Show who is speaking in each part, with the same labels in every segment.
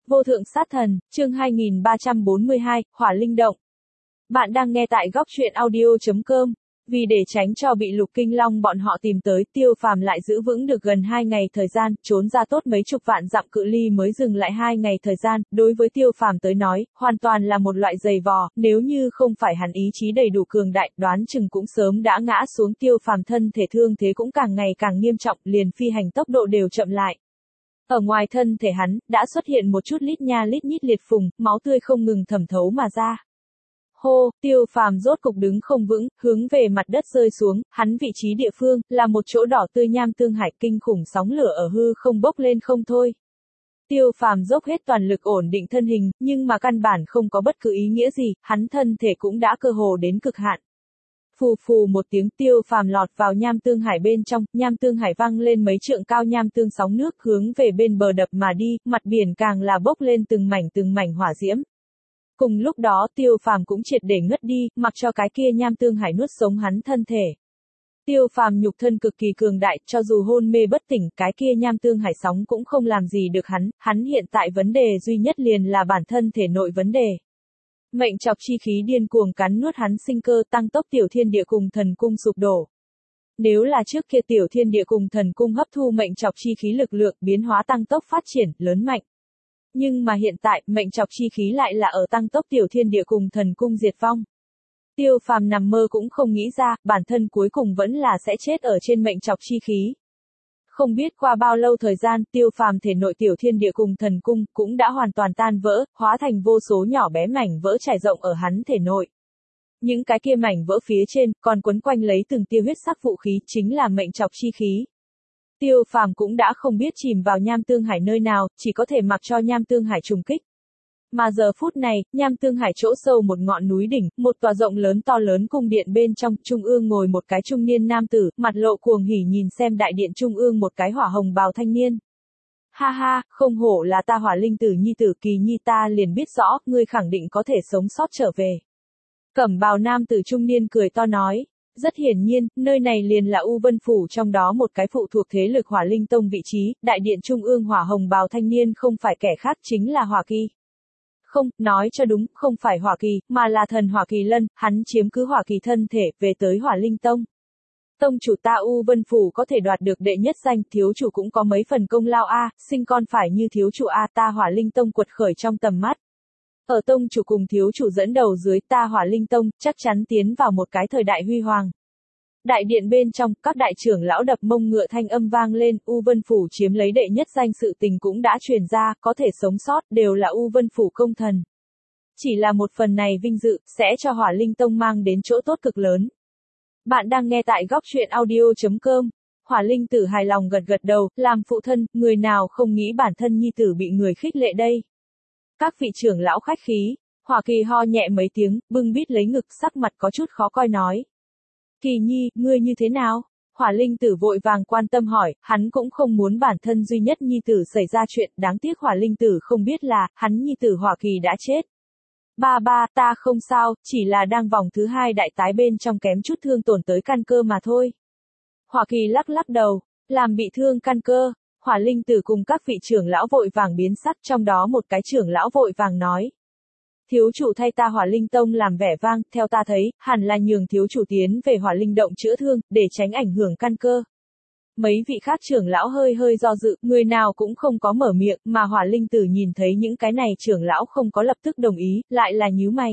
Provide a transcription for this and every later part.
Speaker 1: Vô thượng sát thần, chương 2342, Hỏa Linh Động. Bạn đang nghe tại góc truyện audio.com. Vì để tránh cho bị Lục Kinh Long bọn họ tìm tới, Tiêu Phàm lại giữ vững được gần 2 ngày thời gian, trốn ra tốt mấy chục vạn dặm cự ly mới dừng lại 2 ngày thời gian, đối với Tiêu Phàm tới nói, hoàn toàn là một loại giày vò, nếu như không phải hắn ý chí đầy đủ cường đại, đoán chừng cũng sớm đã ngã xuống. Tiêu Phàm thân thể thương thế cũng càng ngày càng nghiêm trọng, liền phi hành tốc độ đều chậm lại. Ở ngoài thân thể hắn, đã xuất hiện một chút lít nha lít nhít liệt phùng, máu tươi không ngừng thẩm thấu mà ra. Hô, Tiêu Phàm rốt cục đứng không vững, hướng về mặt đất rơi xuống, hắn vị trí địa phương, là một chỗ đỏ tươi nham tương hải, kinh khủng sóng lửa ở hư không bốc lên không thôi. Tiêu Phàm dốc hết toàn lực ổn định thân hình, nhưng mà căn bản không có bất cứ ý nghĩa gì, hắn thân thể cũng đã cơ hồ đến cực hạn. Phù phù một tiếng, Tiêu Phàm lọt vào nham tương hải bên trong, nham tương hải văng lên mấy trượng cao, nham tương sóng nước hướng về bên bờ đập mà đi, mặt biển càng là bốc lên từng mảnh hỏa diễm. Cùng lúc đó Tiêu Phàm cũng triệt để ngất đi, mặc cho cái kia nham tương hải nuốt sống hắn thân thể. Tiêu Phàm nhục thân cực kỳ cường đại, cho dù hôn mê bất tỉnh, cái kia nham tương hải sóng cũng không làm gì được hắn hiện tại vấn đề duy nhất liền là bản thân thể nội vấn đề. Mệnh chọc chi khí điên cuồng cắn nuốt hắn sinh cơ, tăng tốc tiểu thiên địa cùng thần cung sụp đổ. Nếu là trước kia tiểu thiên địa cùng thần cung hấp thu mệnh chọc chi khí lực lượng, biến hóa tăng tốc phát triển, lớn mạnh. Nhưng mà hiện tại, mệnh chọc chi khí lại là ở tăng tốc tiểu thiên địa cùng thần cung diệt vong. Tiêu Phàm nằm mơ cũng không nghĩ ra, bản thân cuối cùng vẫn là sẽ chết ở trên mệnh chọc chi khí. Không biết qua bao lâu thời gian, Tiêu Phàm thể nội tiểu thiên địa cùng thần cung cũng đã hoàn toàn tan vỡ, hóa thành vô số nhỏ bé mảnh vỡ trải rộng ở hắn thể nội. Những cái kia mảnh vỡ phía trên còn quấn quanh lấy từng tia huyết sắc vũ khí, chính là mệnh chọc chi khí. Tiêu Phàm cũng đã không biết chìm vào nham tương hải nơi nào, chỉ có thể mặc cho nham tương hải trùng kích. Mà giờ phút này, nham tương hải chỗ sâu một ngọn núi đỉnh, một tòa rộng lớn to lớn cung điện bên trong, trung ương ngồi một cái trung niên nam tử, mặt lộ cuồng hỉ nhìn xem đại điện trung ương một cái hỏa hồng bào thanh niên. Ha ha, không hổ là ta Hỏa Linh tử nhi tử Kỳ Nhi, ta liền biết rõ, ngươi khẳng định có thể sống sót trở về. Cẩm bào nam tử trung niên cười to nói. Rất hiển nhiên, nơi này liền là U Vân Phủ trong đó một cái phụ thuộc thế lực Hỏa Linh Tông vị trí, đại điện trung ương hỏa hồng bào thanh niên không phải kẻ khác, chính là Hỏa Kỳ. Không, nói cho đúng, không phải Hỏa Kỳ, mà là thần Hỏa Kỳ Lân, hắn chiếm cứ Hỏa Kỳ thân thể, về tới Hỏa Linh Tông. Tông chủ ta U Vân Phủ có thể đoạt được đệ nhất danh, thiếu chủ cũng có mấy phần công lao a, sinh con phải như thiếu chủ a, ta Hỏa Linh Tông quật khởi trong tầm mắt. Ở tông chủ cùng thiếu chủ dẫn đầu dưới, ta Hỏa Linh Tông chắc chắn tiến vào một cái thời đại huy hoàng. Đại điện bên trong, các đại trưởng lão đập mông ngựa thanh âm vang lên, U Vân Phủ chiếm lấy đệ nhất danh sự tình cũng đã truyền ra, có thể sống sót, đều là U Vân Phủ công thần. Chỉ là một phần này vinh dự, sẽ cho Hỏa Linh Tông mang đến chỗ tốt cực lớn. Bạn đang nghe tại góc truyện audio.com. Hỏa Linh tử hài lòng gật gật đầu, làm phụ thân, người nào không nghĩ bản thân nhi tử bị người khích lệ đây. Các vị trưởng lão khách khí, Hỏa Kỳ ho nhẹ mấy tiếng, bưng bít lấy ngực, sắc mặt có chút khó coi nói. Kỳ Nhi, ngươi như thế nào? Hỏa Linh tử vội vàng quan tâm hỏi, hắn cũng không muốn bản thân duy nhất nhi tử xảy ra chuyện, đáng tiếc Hỏa Linh tử không biết là, hắn nhi tử Hỏa Kỳ đã chết. Ba, ta không sao, chỉ là đang vòng thứ 2 đại tái bên trong kém chút thương tổn tới căn cơ mà thôi. Hỏa Kỳ lắc lắc đầu, làm bị thương căn cơ. Hỏa Linh tử cùng các vị trưởng lão vội vàng biến sắc, trong đó một cái trưởng lão vội vàng nói. Thiếu chủ thay ta Hỏa Linh Tông làm vẻ vang, theo ta thấy, hẳn là nhường thiếu chủ tiến về Hỏa Linh Động chữa thương, để tránh ảnh hưởng căn cơ. Mấy vị khác trưởng lão hơi do dự, người nào cũng không có mở miệng, mà Hỏa Linh tử nhìn thấy những cái này trưởng lão không có lập tức đồng ý, lại là nhíu mày.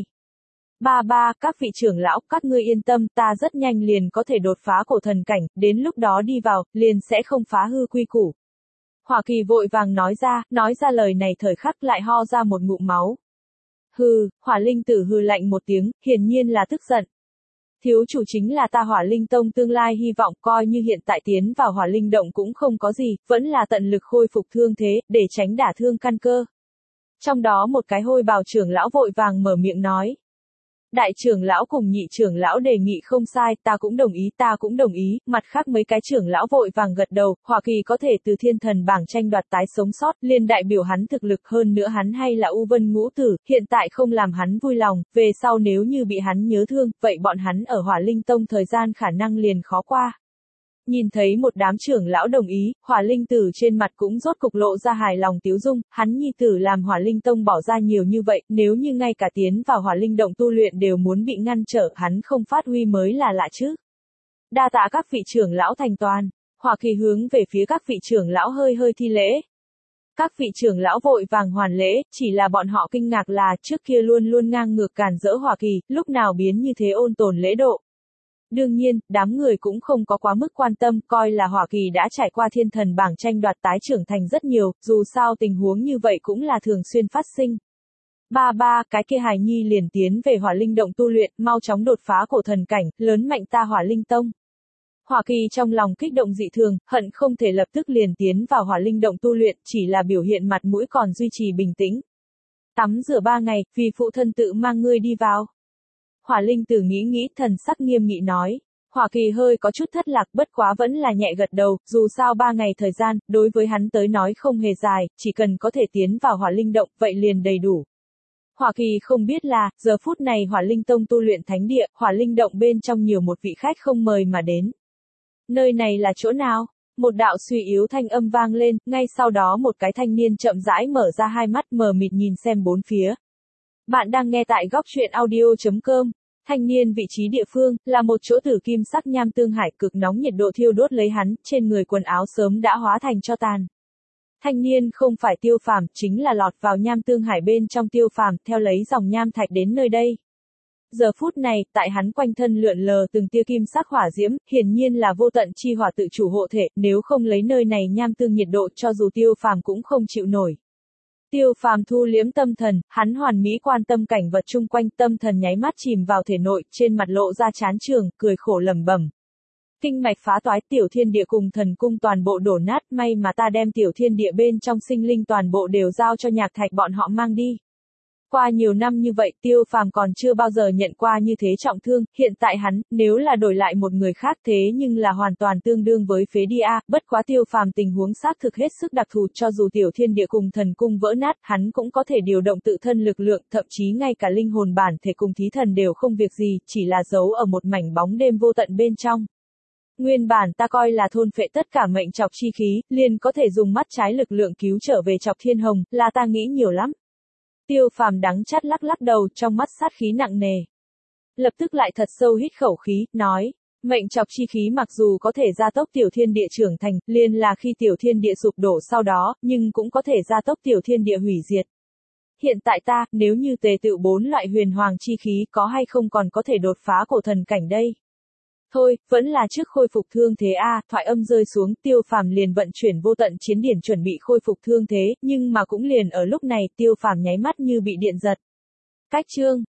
Speaker 1: Ba, các vị trưởng lão, các ngươi yên tâm, ta rất nhanh liền có thể đột phá cổ thần cảnh, đến lúc đó đi vào, liền sẽ không phá hư quy củ. Hỏa Kỳ vội vàng nói ra lời này thời khắc lại ho ra một ngụm máu. Hừ, Hỏa Linh tử hừ lạnh một tiếng, hiển nhiên là tức giận. Thiếu chủ chính là ta Hỏa Linh Tông tương lai hy vọng, coi như hiện tại tiến vào Hỏa Linh Động cũng không có gì, vẫn là tận lực khôi phục thương thế, để tránh đả thương căn cơ. Trong đó một cái hôi bào trưởng lão vội vàng mở miệng nói. Đại trưởng lão cùng nhị trưởng lão đề nghị không sai, ta cũng đồng ý, mặt khác mấy cái trưởng lão vội vàng gật đầu, Hỏa Kỳ có thể từ thiên thần bảng tranh đoạt tái sống sót, liên đại biểu hắn thực lực, hơn nữa hắn hay là U Vân ngũ tử, hiện tại không làm hắn vui lòng, về sau nếu như bị hắn nhớ thương, vậy bọn hắn ở Hỏa Linh Tông thời gian khả năng liền khó qua. Nhìn thấy một đám trưởng lão đồng ý, Hỏa Linh Tử trên mặt cũng rốt cục lộ ra hài lòng tiếu dung, hắn nhi tử làm Hỏa Linh Tông bỏ ra nhiều như vậy, nếu như ngay cả tiến vào Hỏa Linh động tu luyện đều muốn bị ngăn trở, hắn không phát huy mới là lạ chứ. Đa tạ các vị trưởng lão thành toàn. Hỏa Kỳ hướng về phía các vị trưởng lão hơi hơi thi lễ. Các vị trưởng lão vội vàng hoàn lễ, chỉ là bọn họ kinh ngạc là trước kia luôn luôn ngang ngược càn rỡ Hỏa Kỳ, lúc nào biến như thế ôn tồn lễ độ. Đương nhiên, đám người cũng không có quá mức quan tâm, coi là Hỏa Kỳ đã trải qua thiên thần bảng tranh đoạt tái trưởng thành rất nhiều, dù sao tình huống như vậy cũng là thường xuyên phát sinh. Ba, cái kia hài nhi liền tiến về Hỏa Linh động tu luyện, mau chóng đột phá cổ thần cảnh, lớn mạnh ta Hỏa Linh Tông. Hỏa Kỳ trong lòng kích động dị thường, hận không thể lập tức liền tiến vào Hỏa Linh động tu luyện, chỉ là biểu hiện mặt mũi còn duy trì bình tĩnh. Tắm rửa 3 ngày, vì phụ thân tự mang ngươi đi vào. Hỏa Linh Tử nghĩ thần sắc nghiêm nghị nói. Hỏa Kỳ hơi có chút thất lạc, bất quá vẫn là nhẹ gật đầu, dù sao 3 ngày thời gian, đối với hắn tới nói không hề dài, chỉ cần có thể tiến vào Hỏa Linh động, vậy liền đầy đủ. Hỏa Kỳ không biết là, giờ phút này Hỏa Linh Tông tu luyện thánh địa, Hỏa Linh động bên trong nhiều một vị khách không mời mà đến. Nơi này là chỗ nào? Một đạo suy yếu thanh âm vang lên, ngay sau đó một cái thanh niên chậm rãi mở ra hai mắt mờ mịt nhìn xem bốn phía. Bạn đang nghe tại góc truyện audio.com. Thanh niên vị trí địa phương, là một chỗ tử kim sắc nham tương hải cực nóng nhiệt độ thiêu đốt lấy hắn, trên người quần áo sớm đã hóa thành tro tàn. Thanh niên không phải Tiêu Phàm, chính là lọt vào nham tương hải bên trong Tiêu Phàm, theo lấy dòng nham thạch đến nơi đây. Giờ phút này, tại hắn quanh thân lượn lờ từng tia kim sắc hỏa diễm, hiển nhiên là vô tận chi hỏa tự chủ hộ thể, nếu không lấy nơi này nham tương nhiệt độ cho dù Tiêu Phàm cũng không chịu nổi. Tiêu Phàm thu liếm tâm thần, hắn hoàn mỹ quan tâm cảnh vật chung quanh, tâm thần nháy mắt chìm vào thể nội, trên mặt lộ ra chán trường, cười khổ lẩm bẩm. Kinh mạch phá toái, tiểu thiên địa cùng thần cung toàn bộ đổ nát, may mà ta đem tiểu thiên địa bên trong sinh linh toàn bộ đều giao cho Nhạc Thạch bọn họ mang đi. Qua nhiều năm như vậy, Tiêu Phàm còn chưa bao giờ nhận qua như thế trọng thương, hiện tại hắn, nếu là đổi lại một người khác thế nhưng là hoàn toàn tương đương với phế đi a, bất quá Tiêu Phàm tình huống xác thực hết sức đặc thù, cho dù tiểu thiên địa cùng thần cung vỡ nát, hắn cũng có thể điều động tự thân lực lượng, thậm chí ngay cả linh hồn bản thể cùng thí thần đều không việc gì, chỉ là giấu ở một mảnh bóng đêm vô tận bên trong. Nguyên bản ta coi là thôn phệ tất cả mệnh trọc chi khí, liền có thể dùng mắt trái lực lượng cứu trở về Trọc Thiên Hồng, là ta nghĩ nhiều lắm. Tiêu Phàm đắng chát lắc lắc đầu, trong mắt sát khí nặng nề. Lập tức lại thật sâu hít khẩu khí, nói, mệnh trọc chi khí mặc dù có thể gia tốc tiểu thiên địa trưởng thành, liền là khi tiểu thiên địa sụp đổ sau đó, nhưng cũng có thể gia tốc tiểu thiên địa hủy diệt. Hiện tại ta, nếu như tề tựu 4 loại huyền hoàng chi khí có hay không còn có thể đột phá cổ thần cảnh đây. Thôi, vẫn là trước khôi phục thương thế a, thoại âm rơi xuống, Tiêu Phàm liền vận chuyển vô tận chiến điển chuẩn bị khôi phục thương thế, nhưng mà cũng liền ở lúc này, Tiêu Phàm nháy mắt như bị điện giật. Cách chương